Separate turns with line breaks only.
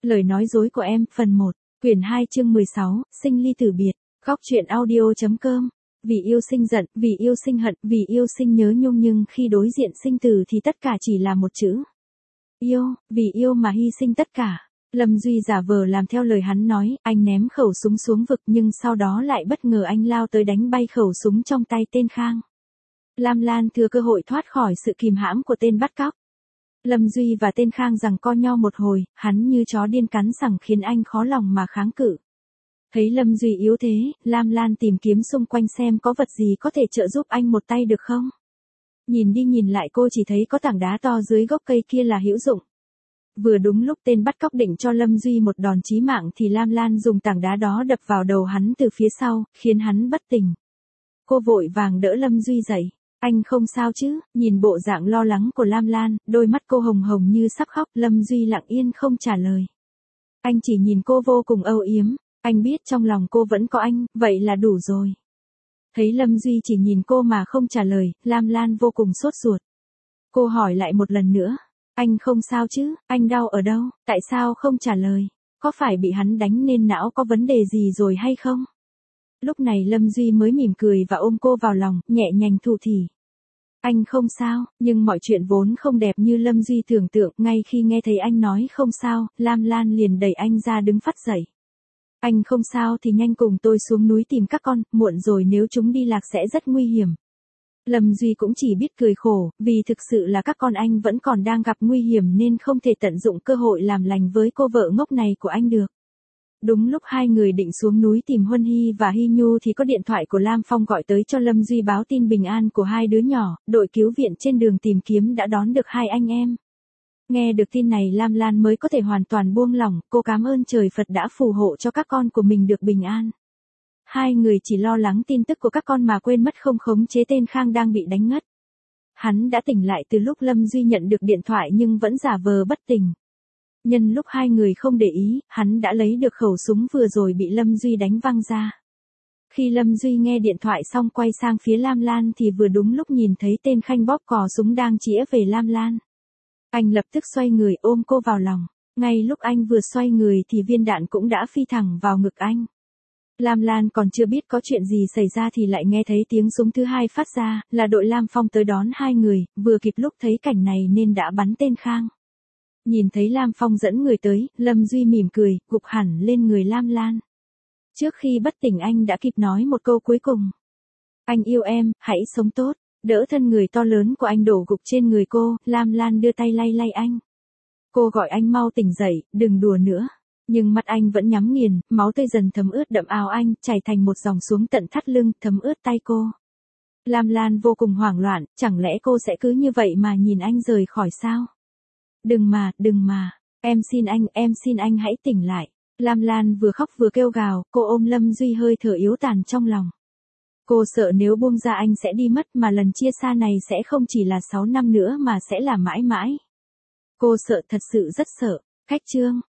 Lời nói dối của em, phần 1, quyển 2 chương 16, sinh ly tử biệt, góc truyện audio.com. Vì yêu sinh giận, vì yêu sinh hận, vì yêu sinh nhớ nhung, nhưng khi đối diện sinh tử thì tất cả chỉ là một chữ. Yêu, vì yêu mà hy sinh tất cả. Lâm Duy giả vờ làm theo lời hắn nói, anh ném khẩu súng xuống vực nhưng sau đó lại bất ngờ anh lao tới đánh bay khẩu súng trong tay tên Khang. Lam Lan thừa cơ hội thoát khỏi sự kìm hãm của tên bắt cóc. Lâm Duy và tên Khang giằng co nhau một hồi, hắn như chó điên cắn sẳng khiến anh khó lòng mà kháng cự. Thấy Lâm Duy yếu thế, Lam Lan tìm kiếm xung quanh xem có vật gì có thể trợ giúp anh một tay được không. Nhìn đi nhìn lại cô chỉ thấy có tảng đá to dưới gốc cây kia là hữu dụng. Vừa đúng lúc tên bắt cóc định cho Lâm Duy một đòn chí mạng thì Lam Lan dùng tảng đá đó đập vào đầu hắn từ phía sau, khiến hắn bất tỉnh. Cô vội vàng đỡ Lâm Duy dậy. Anh không sao chứ? Nhìn bộ dạng lo lắng của Lam Lan, đôi mắt cô hồng hồng như sắp khóc. Lâm Duy lặng yên không trả lời. Anh chỉ nhìn cô vô cùng âu yếm. Anh biết trong lòng cô vẫn có anh, vậy là đủ rồi. Thấy Lâm Duy chỉ nhìn cô mà không trả lời, Lam Lan vô cùng sốt ruột. Cô hỏi lại một lần nữa. Anh không sao chứ? Anh đau ở đâu? Tại sao không trả lời? Có phải bị hắn đánh nên não có vấn đề gì rồi hay không? Lúc này Lâm Duy mới mỉm cười và ôm cô vào lòng, nhẹ nhàng thủ thỉ. Anh không sao, nhưng mọi chuyện vốn không đẹp như Lâm Duy tưởng tượng. Ngay khi nghe thấy anh nói không sao, Lam Lan liền đẩy anh ra đứng phắt dậy. Anh không sao thì nhanh cùng tôi xuống núi tìm các con, muộn rồi nếu chúng đi lạc sẽ rất nguy hiểm. Lâm Duy cũng chỉ biết cười khổ, vì thực sự là các con anh vẫn còn đang gặp nguy hiểm nên không thể tận dụng cơ hội làm lành với cô vợ ngốc này của anh được. Đúng lúc hai người định xuống núi tìm Huân Hy và Hy Nhu thì có điện thoại của Lam Phong gọi tới cho Lâm Duy báo tin bình an của hai đứa nhỏ, đội cứu viện trên đường tìm kiếm đã đón được hai anh em. Nghe được tin này Lam Lan mới có thể hoàn toàn buông lỏng, cô cảm ơn trời Phật đã phù hộ cho các con của mình được bình an. Hai người chỉ lo lắng tin tức của các con mà quên mất không khống chế tên Khang đang bị đánh ngất. Hắn đã tỉnh lại từ lúc Lâm Duy nhận được điện thoại nhưng vẫn giả vờ bất tỉnh. Nhân lúc hai người không để ý, hắn đã lấy được khẩu súng vừa rồi bị Lâm Duy đánh văng ra. Khi Lâm Duy nghe điện thoại xong quay sang phía Lam Lan thì vừa đúng lúc nhìn thấy tên Khanh bóp cò súng đang chĩa về Lam Lan. Anh lập tức xoay người ôm cô vào lòng. Ngay lúc anh vừa xoay người thì viên đạn cũng đã phi thẳng vào ngực anh. Lam Lan còn chưa biết có chuyện gì xảy ra thì lại nghe thấy tiếng súng thứ hai phát ra, là đội Lam Phong tới đón hai người, vừa kịp lúc thấy cảnh này nên đã bắn tên Khang. Nhìn thấy Lam Phong dẫn người tới, Lâm Duy mỉm cười, gục hẳn lên người Lam Lan. Trước khi bất tỉnh anh đã kịp nói một câu cuối cùng. Anh yêu em, hãy sống tốt. Đỡ thân người to lớn của anh đổ gục trên người cô, Lam Lan đưa tay lay lay anh. Cô gọi anh mau tỉnh dậy, đừng đùa nữa. Nhưng mắt anh vẫn nhắm nghiền, máu tươi dần thấm ướt đậm áo anh, chảy thành một dòng xuống tận thắt lưng, thấm ướt tay cô. Lam Lan vô cùng hoảng loạn, chẳng lẽ cô sẽ cứ như vậy mà nhìn anh rời khỏi sao? Đừng mà, em xin anh hãy tỉnh lại. Lam Lan vừa khóc vừa kêu gào, cô ôm Lâm Duy hơi thở yếu tàn trong lòng. Cô sợ nếu buông ra anh sẽ đi mất mà lần chia xa này sẽ không chỉ là 6 năm nữa mà sẽ là mãi mãi. Cô sợ, thật sự rất sợ. Cách chương